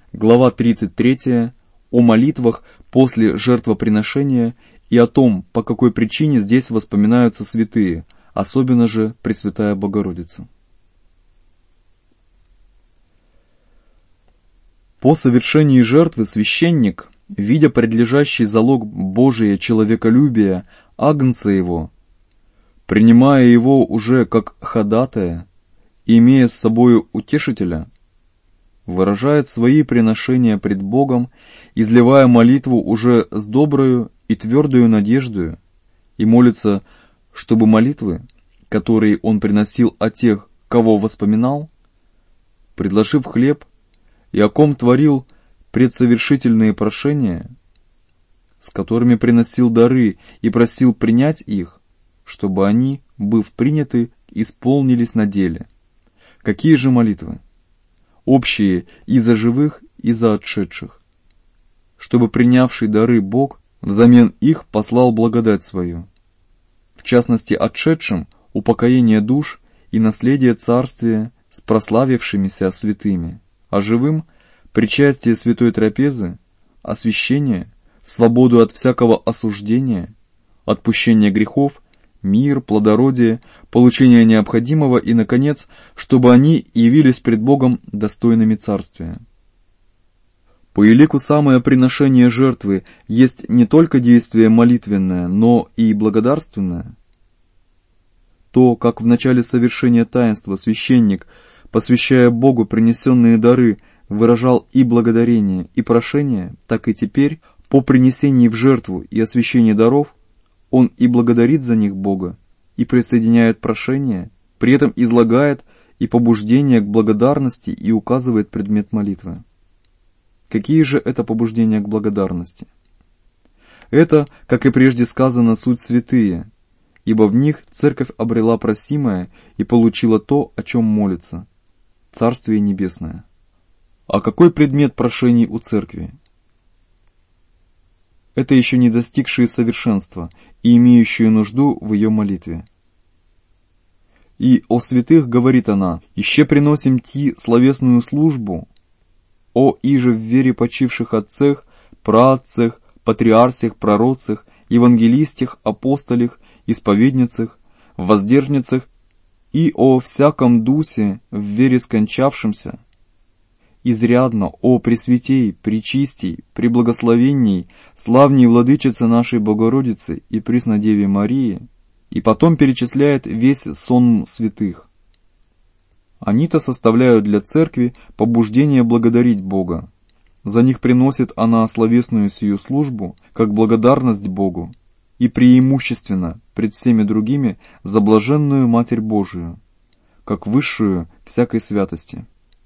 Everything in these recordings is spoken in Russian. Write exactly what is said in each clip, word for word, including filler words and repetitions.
Глава тридцать третья о молитвах после жертвоприношения и о том, по какой причине здесь воспоминаются святые, особенно же Пресвятая Богородица. По совершении жертвы священник, видя предлежащий залог Божия человеколюбия агнца его, принимая его уже как ходатая, имея с собою утешителя, выражает свои приношения пред Богом, изливая молитву уже с доброю и твердою надеждою, и молится, чтобы молитвы, которые он приносил о тех, кого воспоминал, предложив хлеб, и о ком творил предсовершительные прошения, с которыми приносил дары и просил принять их, чтобы они, быв приняты, исполнились на деле. Какие же молитвы? Общие и за живых, и за отшедших, чтобы принявший дары Бог взамен их послал благодать свою, в частности отшедшим упокоение душ и наследие царствия с прославившимися святыми, а живым причастие святой трапезы, освящение, свободу от всякого осуждения, отпущение грехов, мир, плодородие, получение необходимого и, наконец, чтобы они явились пред Богом достойными царствия. По елику самое приношение жертвы есть не только действие молитвенное, но и благодарственное. То, как в начале совершения таинства священник, посвящая Богу принесенные дары, выражал и благодарение, и прошение, так и теперь, по принесении в жертву и освящении даров, он и благодарит за них Бога, и присоединяет прошение, при этом излагает и побуждение к благодарности и указывает предмет молитвы. Какие же это побуждения к благодарности? Это, как и прежде сказано, суть святые, ибо в них Церковь обрела просимое и получила то, о чем молится — Царствие Небесное. А какой предмет прошений у Церкви? Это еще не достигшие совершенства и имеющие нужду в ее молитве. И о святых говорит она: «Еще приносим ти словесную службу, о иже в вере почивших отцах, праотцах, патриарсях, пророцах, евангелистах, апостолях, исповедницах, воздержницах и о всяком дусе в вере скончавшемся, изрядно о пресвятей, пречистей, преблагословенней, славней владычице нашей Богородицы и Преснодеве Марии», и потом перечисляет весь сон святых. Они-то составляют для Церкви побуждение благодарить Бога. За них приносит она словесную сию службу, как благодарность Богу, и преимущественно пред всеми другими за блаженную Матерь Божию, как высшую всякой святости.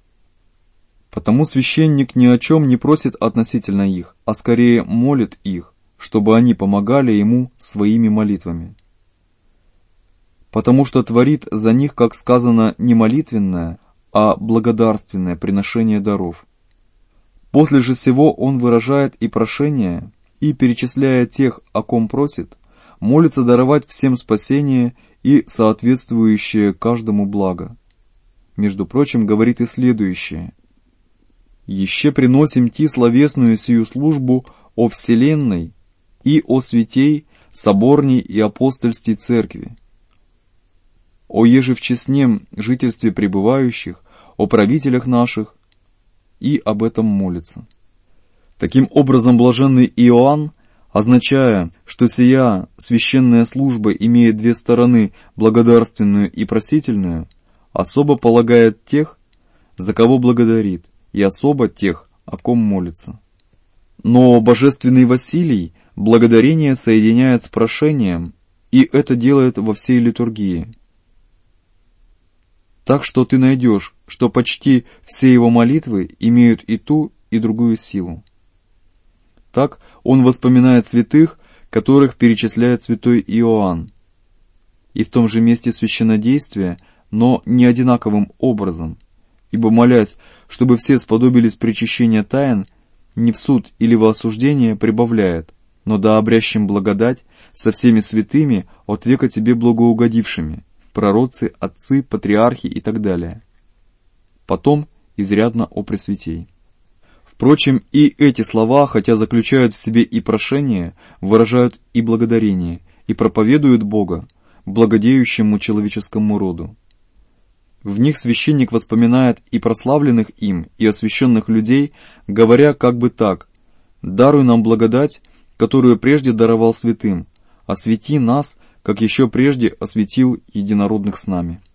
Потому священник ни о чем не просит относительно их, а скорее молит их, чтобы они помогали ему своими молитвами. Потому что творит за них, как сказано, не молитвенное, а благодарственное приношение даров. После же сего он выражает и прошение, и, перечисляя тех, о ком просит, молится даровать всем спасение и соответствующее каждому благо. Между прочим, говорит и следующее: «Еще приносим ти словесную сию службу о вселенной и о святей, соборней и апостольстве Церкви, о еже в честнем жительстве пребывающих, о правителях наших», и об этом молится. Таким образом, блаженный Иоанн, означая, что сия священная служба имеет две стороны, благодарственную и просительную, особо полагает тех, за кого благодарит, и особо тех, о ком молится. Но божественный Василий благодарение соединяет с прошением, и это делает во всей литургии. Так что ты найдешь, что почти все его молитвы имеют и ту, и другую силу. Так он воспоминает святых, которых перечисляет святой Иоанн, и в том же месте священнодействия, но не одинаковым образом, ибо, молясь, чтобы все сподобились причащения тайн, не в суд или во осуждение прибавляет, но да обрящем благодать со всеми святыми от века тебе благоугодившими, пророцы, отцы, патриархи и так далее. Потом изрядно о пресвятей. Впрочем, и эти слова, хотя заключают в себе и прошение, выражают и благодарение, и проповедуют Бога, благодеющему человеческому роду. В них священник воспоминает и прославленных им, и освященных людей, говоря как бы так: «Даруй нам благодать, которую прежде даровал святым, освети нас, как еще прежде осветил единородных с нами».